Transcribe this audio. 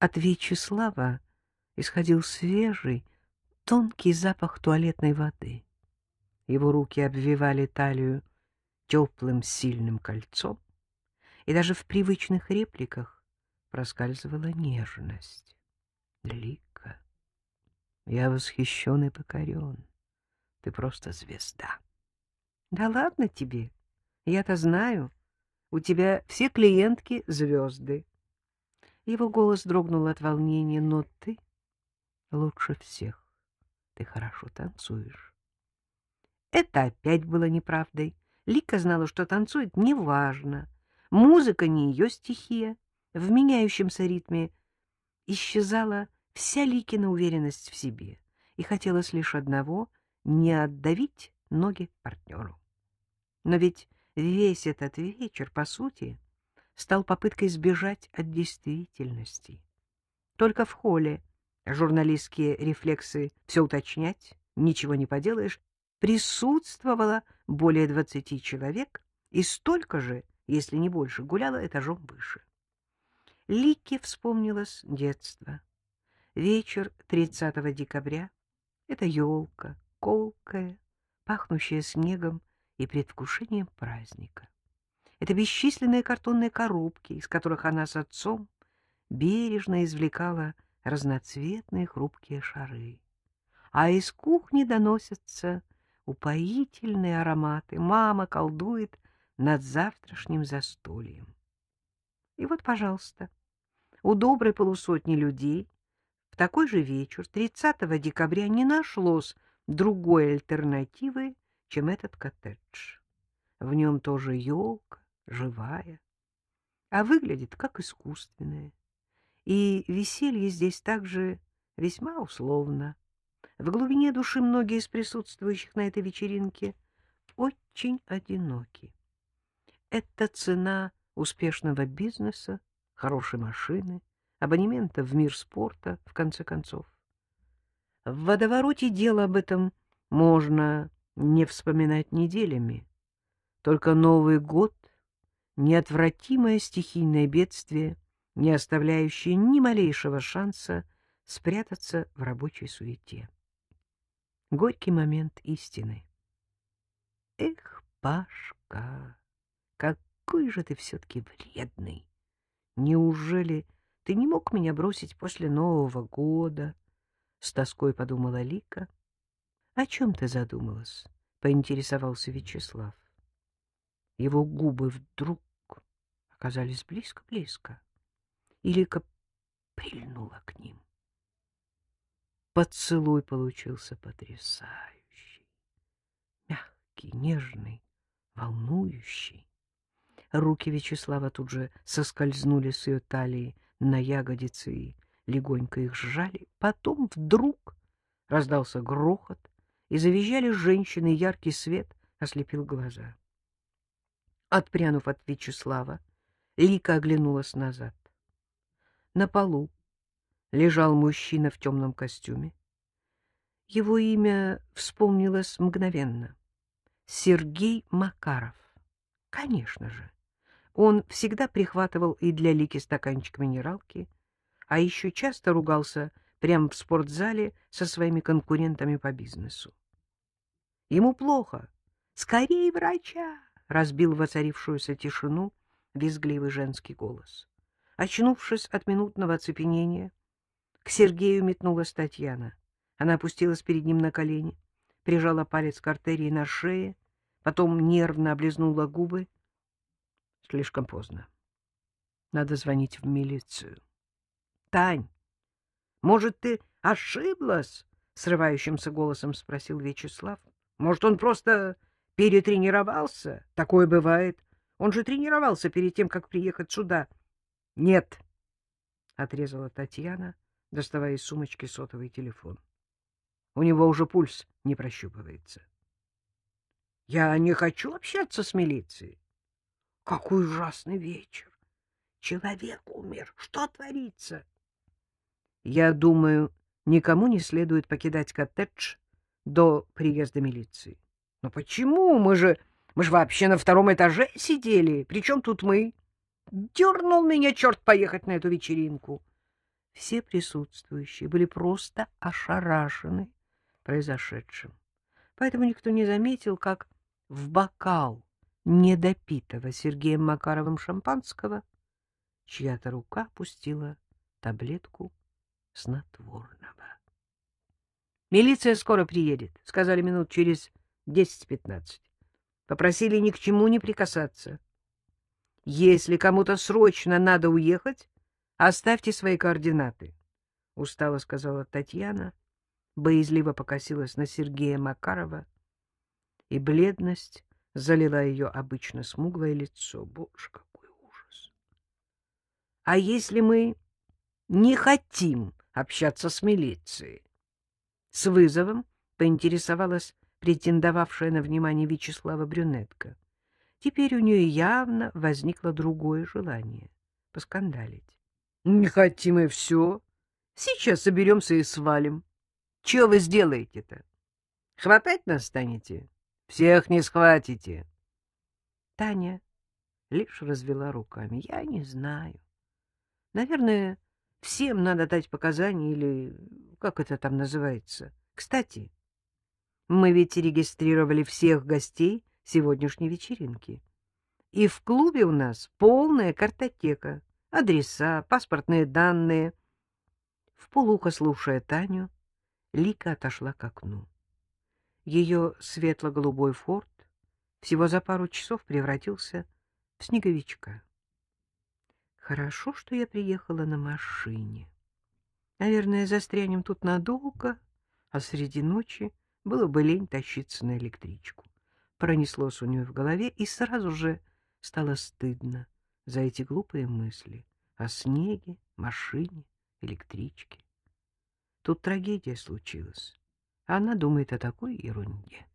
От Вячеслава исходил свежий, тонкий запах туалетной воды. Его руки обвивали талию теплым сильным кольцом, и даже в привычных репликах проскальзывала нежность. Лика, я восхищен и покорен. Ты просто звезда. Да ладно тебе, я-то знаю, у тебя все клиентки звезды. Его голос дрогнул от волнения, но ты лучше всех. Ты хорошо танцуешь. Это опять было неправдой. Лика знала, что танцует неважно. Музыка не ее стихия. В меняющемся ритме исчезала вся Ликина уверенность в себе, и хотелось лишь одного — не отдавить ноги партнеру. Но ведь весь этот вечер, по сути, стал попыткой сбежать от действительности. Только в холле журналистские рефлексы все уточнять, ничего не поделаешь, присутствовало более 20 человек, и столько же, если не больше, гуляло этажом выше. Лике вспомнилось детство. Вечер 30 декабря. Это елка, колкая, пахнущая снегом и предвкушением праздника. Это бесчисленные картонные коробки, из которых она с отцом бережно извлекала разноцветные хрупкие шары. А из кухни доносятся упоительные ароматы. Мама колдует над завтрашним застольем. И вот, пожалуйста, у доброй полусотни людей в такой же вечер, 30 декабря, не нашлось другой альтернативы, чем этот коттедж. В нем тоже елка, живая, а выглядит как искусственная. И веселье здесь также весьма условно. В глубине души многие из присутствующих на этой вечеринке очень одиноки. Это цена успешного бизнеса, хорошей машины, абонемента в мир спорта, в конце концов. В водовороте дел об этом можно не вспоминать неделями. Только Новый год — неотвратимое стихийное бедствие, не оставляющее ни малейшего шанса спрятаться в рабочей суете. Горький момент истины. Эх, Пашка, какой же ты все-таки вредный! Неужели ты не мог меня бросить после Нового года? С тоской подумала Лика. — О чем ты задумалась? — поинтересовался Вячеслав. Его губы вдруг оказались близко-близко, и Лика прильнула к ним. Поцелуй получился потрясающий, мягкий, нежный, волнующий. Руки Вячеслава тут же соскользнули с ее талии на ягодицы и легонько их сжали. Потом вдруг раздался грохот, и завизжали женщины, яркий свет ослепил глаза. Отпрянув от Вячеслава, Лика оглянулась назад. На полу лежал мужчина в темном костюме. Его имя вспомнилось мгновенно. Сергей Макаров. Конечно же. Он всегда прихватывал и для Лики стаканчик минералки, а еще часто ругался прямо в спортзале со своими конкурентами по бизнесу. Ему плохо. «Скорей врача!» — разбил воцарившуюся тишину визгливый женский голос. Очнувшись от минутного оцепенения, к Сергею метнулась Татьяна. Она опустилась перед ним на колени, прижала палец к артерии на шее, потом нервно облизнула губы. Слишком поздно. Надо звонить в милицию. — Тань, может, ты ошиблась? — срывающимся голосом спросил Вячеслав. — Может, он просто перетренировался? Такое бывает. Он же тренировался перед тем, как приехать сюда. — Нет, — отрезала Татьяна, доставая из сумочки сотовый телефон. У него уже пульс не прощупывается. — Я не хочу общаться с милицией. Какой ужасный вечер! Человек умер. Что творится? Я думаю, никому не следует покидать коттедж до приезда милиции. Но почему? Мы же вообще на втором этаже сидели. Причем тут мы? Дернул меня черт поехать на эту вечеринку. Все присутствующие были просто ошарашены произошедшим. Поэтому никто не заметил, как в бокал недопитого Сергеем Макаровым шампанского чья-то рука пустила таблетку снотворного. «Милиция скоро приедет», — сказали минут через 10-15. Попросили ни к чему не прикасаться. «Если кому-то срочно надо уехать, оставьте свои координаты», — устало сказала Татьяна, боязливо покосилась на Сергея Макарова, и бледность залила ее обычно смуглое лицо. Боже, какой ужас! «А если мы не хотим общаться с милицией?» С вызовом поинтересовалась претендовавшая на внимание Вячеслава брюнетка. Теперь у нее явно возникло другое желание — поскандалить. — Не хотим, и все. Сейчас соберемся и свалим. Чего вы сделаете-то? Хватать нас станете? Всех не схватите. Таня лишь развела руками. Я не знаю. Наверное, всем надо дать показания или как это там называется. Кстати, мы ведь регистрировали всех гостей сегодняшней вечеринки. И в клубе у нас полная картотека, адреса, паспортные данные. Вполуха слушая Таню, Лика отошла к окну. Ее светло-голубой форт всего за пару часов превратился в снеговичка. Хорошо, что я приехала на машине. Наверное, застрянем тут надолго, а среди ночи было бы лень тащиться на электричку. Пронеслось у нее в голове, и сразу же стало стыдно за эти глупые мысли о снеге, машине, электричке. Тут трагедия случилась, а она думает о такой ерунде.